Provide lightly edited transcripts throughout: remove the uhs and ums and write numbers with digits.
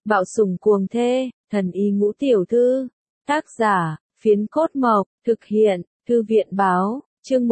Bạo sủng cuồng thê, thần y ngũ tiểu thư. Tác giả, Phiến Cốt Mộc, thực hiện, Thư viện báo, chương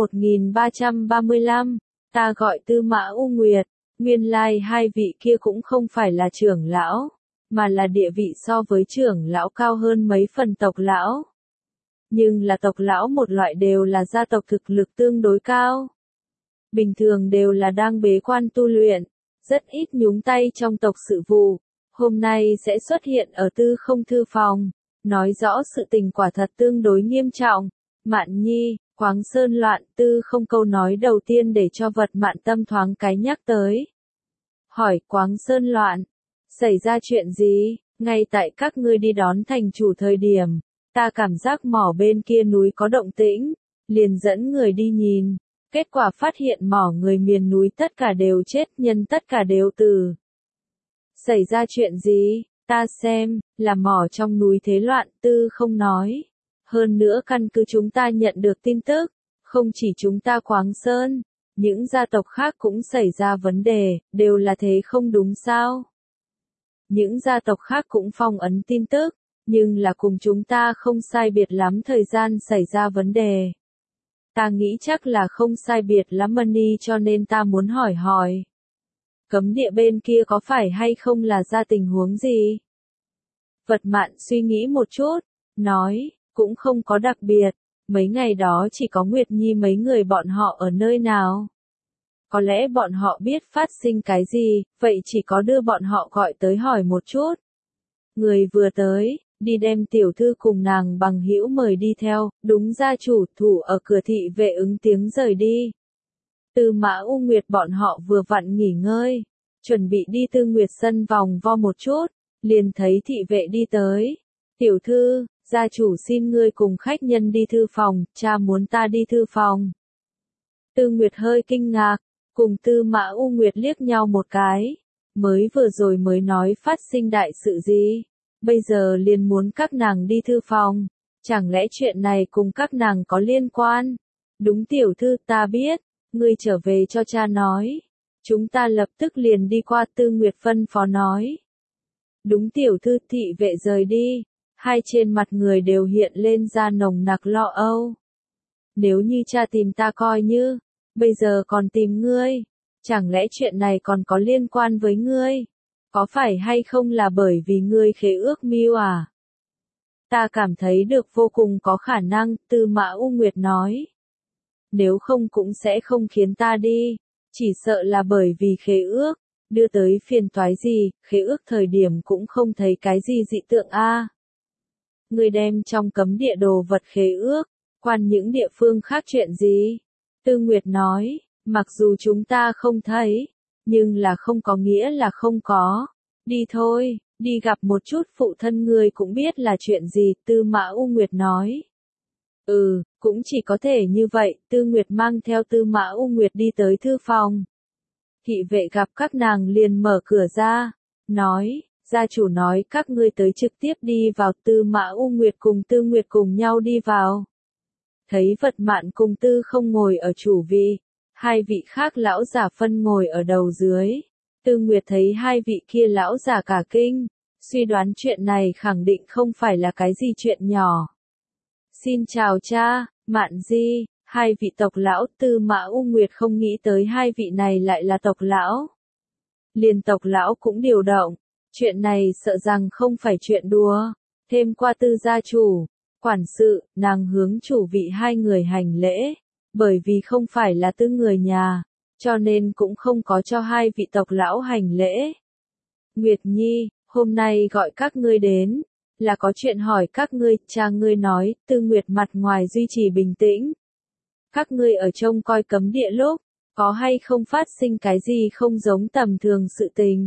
1335, ta gọi Tư Mã U Nguyệt, nguyên lai hai vị kia cũng không phải là trưởng lão, mà là địa vị so với trưởng lão cao hơn mấy phần tộc lão. Nhưng là tộc lão một loại đều là gia tộc thực lực tương đối cao. Bình thường đều là đang bế quan tu luyện, rất ít nhúng tay trong tộc sự vụ. Hôm nay sẽ xuất hiện ở Tư Không thư phòng, nói rõ sự tình quả thật tương đối nghiêm trọng. Mạn Nhi, Quáng Sơn loạn, Tư Không câu nói đầu tiên để cho Vật Mạn tâm thoáng cái nhắc tới. Hỏi Quáng Sơn loạn, xảy ra chuyện gì? Ngay tại các ngươi đi đón thành chủ thời điểm, ta cảm giác mỏ bên kia núi có động tĩnh, liền dẫn người đi nhìn. Kết quả phát hiện mỏ người miền núi tất cả đều chết, nhân tất cả đều tử. Xảy ra chuyện gì? Ta xem, là mỏ trong núi thế loạn, Tư Không nói. Hơn nữa căn cứ chúng ta nhận được tin tức, không chỉ chúng ta Quáng Sơn, những gia tộc khác cũng xảy ra vấn đề, đều là thế không đúng sao? Những gia tộc khác cũng phong ấn tin tức, nhưng là cùng chúng ta không sai biệt lắm thời gian xảy ra vấn đề. Ta nghĩ chắc là không sai biệt lắm Mani, cho nên ta muốn hỏi hỏi. Cấm địa bên kia có phải hay không là ra tình huống gì? Vật Mạn suy nghĩ một chút, nói, cũng không có đặc biệt, mấy ngày đó chỉ có Nguyệt Nhi mấy người bọn họ ở nơi nào. Có lẽ bọn họ biết phát sinh cái gì, vậy chỉ có đưa bọn họ gọi tới hỏi một chút. Người vừa tới, đi đem tiểu thư cùng nàng bằng hữu mời đi theo, đúng gia chủ thủ ở cửa thị vệ ứng tiếng rời đi. Tư Mã U Nguyệt bọn họ vừa vặn nghỉ ngơi, chuẩn bị đi Tư Nguyệt sân vòng vo một chút, liền thấy thị vệ đi tới. Tiểu thư, gia chủ xin ngươi cùng khách nhân đi thư phòng, cha muốn ta đi thư phòng. Tư Nguyệt hơi kinh ngạc, cùng Tư Mã U Nguyệt liếc nhau một cái, mới vừa rồi mới nói phát sinh đại sự gì, bây giờ liền muốn các nàng đi thư phòng, chẳng lẽ chuyện này cùng các nàng có liên quan? Đúng tiểu thư, ta biết, ngươi trở về cho cha nói, chúng ta lập tức liền đi qua, Tư Nguyệt phân phó nói. Đúng tiểu thư, thị vệ rời đi, hai trên mặt người đều hiện lên ra nồng nặc lo âu. Nếu như cha tìm ta coi như, bây giờ còn tìm ngươi, chẳng lẽ chuyện này còn có liên quan với ngươi? Có phải hay không là bởi vì ngươi khế ước mưu à? Ta cảm thấy được vô cùng có khả năng, Tư Mã U Nguyệt nói. Nếu không cũng sẽ không khiến ta đi, chỉ sợ là bởi vì khế ước, đưa tới phiền toái gì, khế ước thời điểm cũng không thấy cái gì dị tượng a. Ngươi đem trong cấm địa đồ vật khế ước, quan những địa phương khác chuyện gì? Tư Nguyệt nói, mặc dù chúng ta không thấy, nhưng là không có nghĩa là không có. Đi thôi, đi gặp một chút phụ thân ngươi cũng biết là chuyện gì, Tư Mã U Nguyệt nói. Cũng chỉ có thể như vậy, Tư Nguyệt mang theo Tư Mã U Nguyệt đi tới thư phòng. Thị vệ gặp các nàng liền mở cửa ra, nói, gia chủ nói các ngươi tới trực tiếp đi vào, Tư Mã U Nguyệt cùng Tư Nguyệt cùng nhau đi vào. Thấy Vật Mạn cùng Tư Không ngồi ở chủ vị, hai vị khác lão giả phân ngồi ở đầu dưới. Tư Nguyệt thấy hai vị kia lão giả cả kinh, suy đoán chuyện này khẳng định không phải là cái gì chuyện nhỏ. Xin chào cha, Mạn Di, hai vị tộc lão. Tư Mã U Nguyệt không nghĩ tới hai vị này lại là tộc lão. Liền tộc lão cũng điều động, chuyện này sợ rằng không phải chuyện đùa. Thêm qua Tư gia chủ, quản sự, nàng hướng chủ vị hai người hành lễ, bởi vì không phải là Tư người nhà, cho nên cũng không có cho hai vị tộc lão hành lễ. Nguyệt Nhi, hôm nay gọi các ngươi đến, là có chuyện hỏi các ngươi, cha ngươi nói. Tư Nguyệt mặt ngoài duy trì bình tĩnh. Các ngươi ở trông coi cấm địa lúc, có hay không phát sinh cái gì không giống tầm thường sự tình?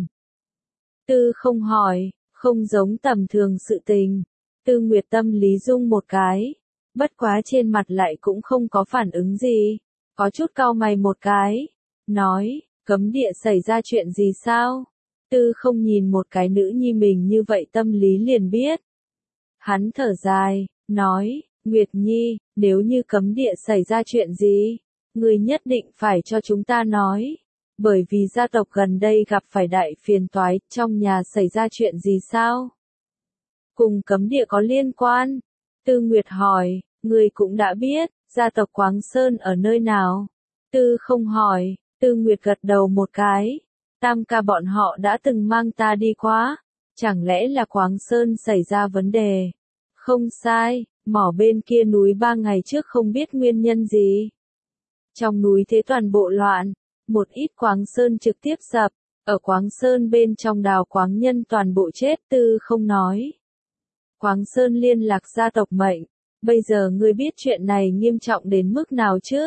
Tư Không hỏi, không giống tầm thường sự tình. Tư Nguyệt tâm lý rung một cái, bất quá trên mặt lại cũng không có phản ứng gì, có chút cau mày một cái, nói, cấm địa xảy ra chuyện gì sao? Tư Không nhìn một cái nữ nhi mình như vậy tâm lý liền biết. Hắn thở dài, nói, Nguyệt Nhi, nếu như cấm địa xảy ra chuyện gì, ngươi nhất định phải cho chúng ta nói. Bởi vì gia tộc gần đây gặp phải đại phiền toái, trong nhà xảy ra chuyện gì sao? Cùng cấm địa có liên quan? Tư Nguyệt hỏi, người cũng đã biết, gia tộc Quáng Sơn ở nơi nào? Tư không hỏi, Tư Nguyệt gật đầu một cái. Tam ca bọn họ đã từng mang ta đi qua. Chẳng lẽ là Quáng Sơn xảy ra vấn đề? Không sai, mỏ bên kia núi 3 ngày trước không biết nguyên nhân gì. Trong núi thế toàn bộ loạn, một ít Quáng Sơn trực tiếp sập, ở Quáng Sơn bên trong đào quáng nhân toàn bộ chết. Tư không nói. Quáng Sơn liên lạc gia tộc mệnh, bây giờ ngươi biết chuyện này nghiêm trọng đến mức nào chứ?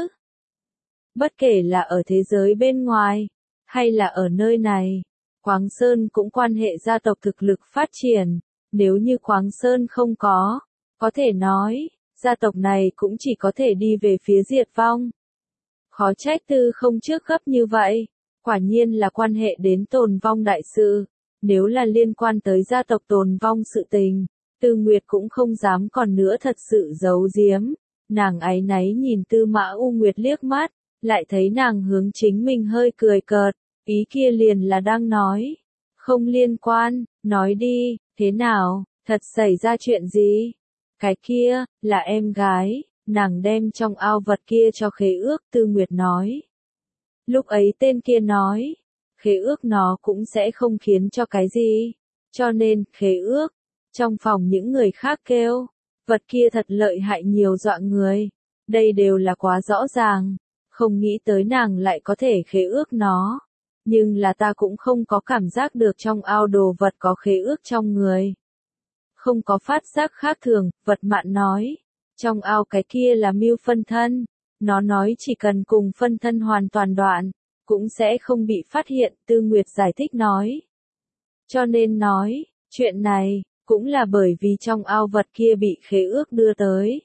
Bất kể là ở thế giới bên ngoài, hay là ở nơi này, Quáng Sơn cũng quan hệ gia tộc thực lực phát triển, nếu như Quáng Sơn không có thể nói, gia tộc này cũng chỉ có thể đi về phía diệt vong. Khó trách Tư không trước gấp như vậy, quả nhiên là quan hệ đến tồn vong đại sự, nếu là liên quan tới gia tộc tồn vong sự tình, Tư Nguyệt cũng không dám còn nữa thật sự giấu giếm, nàng áy náy nhìn Tư Mã U Nguyệt liếc mắt, lại thấy nàng hướng chính mình hơi cười cợt, ý kia liền là đang nói, không liên quan, nói đi, thế nào, thật xảy ra chuyện gì? Cái kia, là em gái, nàng đem trong ao vật kia cho khế ước. Tư Nguyệt nói. Lúc ấy tên kia nói, khế ước nó cũng sẽ không khiến cho cái gì, cho nên, khế ước. Trong phòng những người khác kêu, vật kia thật lợi hại nhiều dọa người, đây đều là quá rõ ràng, không nghĩ tới nàng lại có thể khế ước nó, nhưng là ta cũng không có cảm giác được trong ao đồ vật có khế ước trong người. Không có phát giác khác thường, Vật Mạn nói, trong ao cái kia là mưu phân thân, nó nói chỉ cần cùng phân thân hoàn toàn đoạn, cũng sẽ không bị phát hiện. Tư Nguyệt giải thích nói. Cho nên nói, chuyện này, cũng là bởi vì trong ao vật kia bị khế ước đưa tới.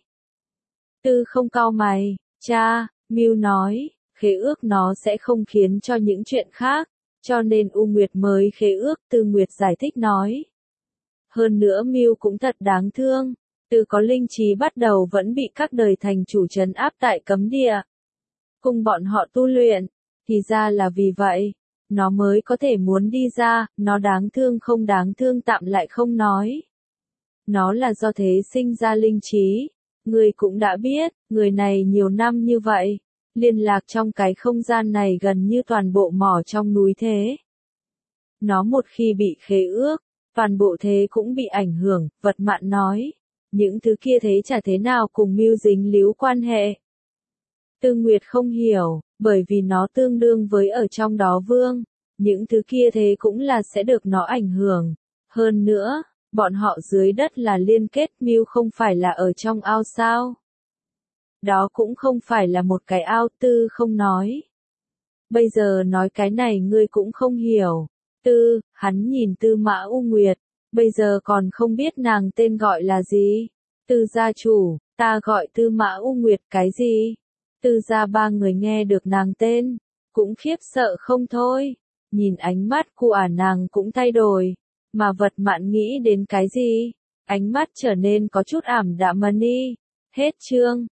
Tư không cau mày, cha, Mưu nói, khế ước nó sẽ không khiến cho những chuyện khác, cho nên U Nguyệt mới khế ước. Tư Nguyệt giải thích nói. Hơn nữa Mưu cũng thật đáng thương, từ có linh trí bắt đầu vẫn bị các đời thành chủ trấn áp tại cấm địa. Cùng bọn họ tu luyện, thì ra là vì vậy, nó mới có thể muốn đi ra, nó đáng thương không đáng thương tạm lại không nói. Nó là do thế sinh ra linh trí, người cũng đã biết, người này nhiều năm như vậy, liên lạc trong cái không gian này gần như toàn bộ mỏ trong núi thế. Nó một khi bị khế ước, toàn bộ thế cũng bị ảnh hưởng. Vật Mạn nói, những thứ kia thế chả thế nào cùng Mưu dính líu quan hệ. Tư Nguyệt không hiểu, bởi vì nó tương đương với ở trong đó vương, những thứ kia thế cũng là sẽ được nó ảnh hưởng. Hơn nữa, bọn họ dưới đất là liên kết. Mưu không phải là ở trong ao sao? Đó cũng không phải là một cái ao. Tư không nói. Bây giờ nói cái này ngươi cũng không hiểu. Tư, hắn nhìn Tư Mã U Nguyệt, bây giờ còn không biết nàng tên gọi là gì. Tư gia chủ, ta gọi Tư Mã U Nguyệt cái gì? Tư gia ba người nghe được nàng tên, cũng khiếp sợ không thôi, nhìn ánh mắt của nàng cũng thay đổi, mà Vật Mạn nghĩ đến cái gì? Ánh mắt trở nên có chút ảm đạm. Hết chương.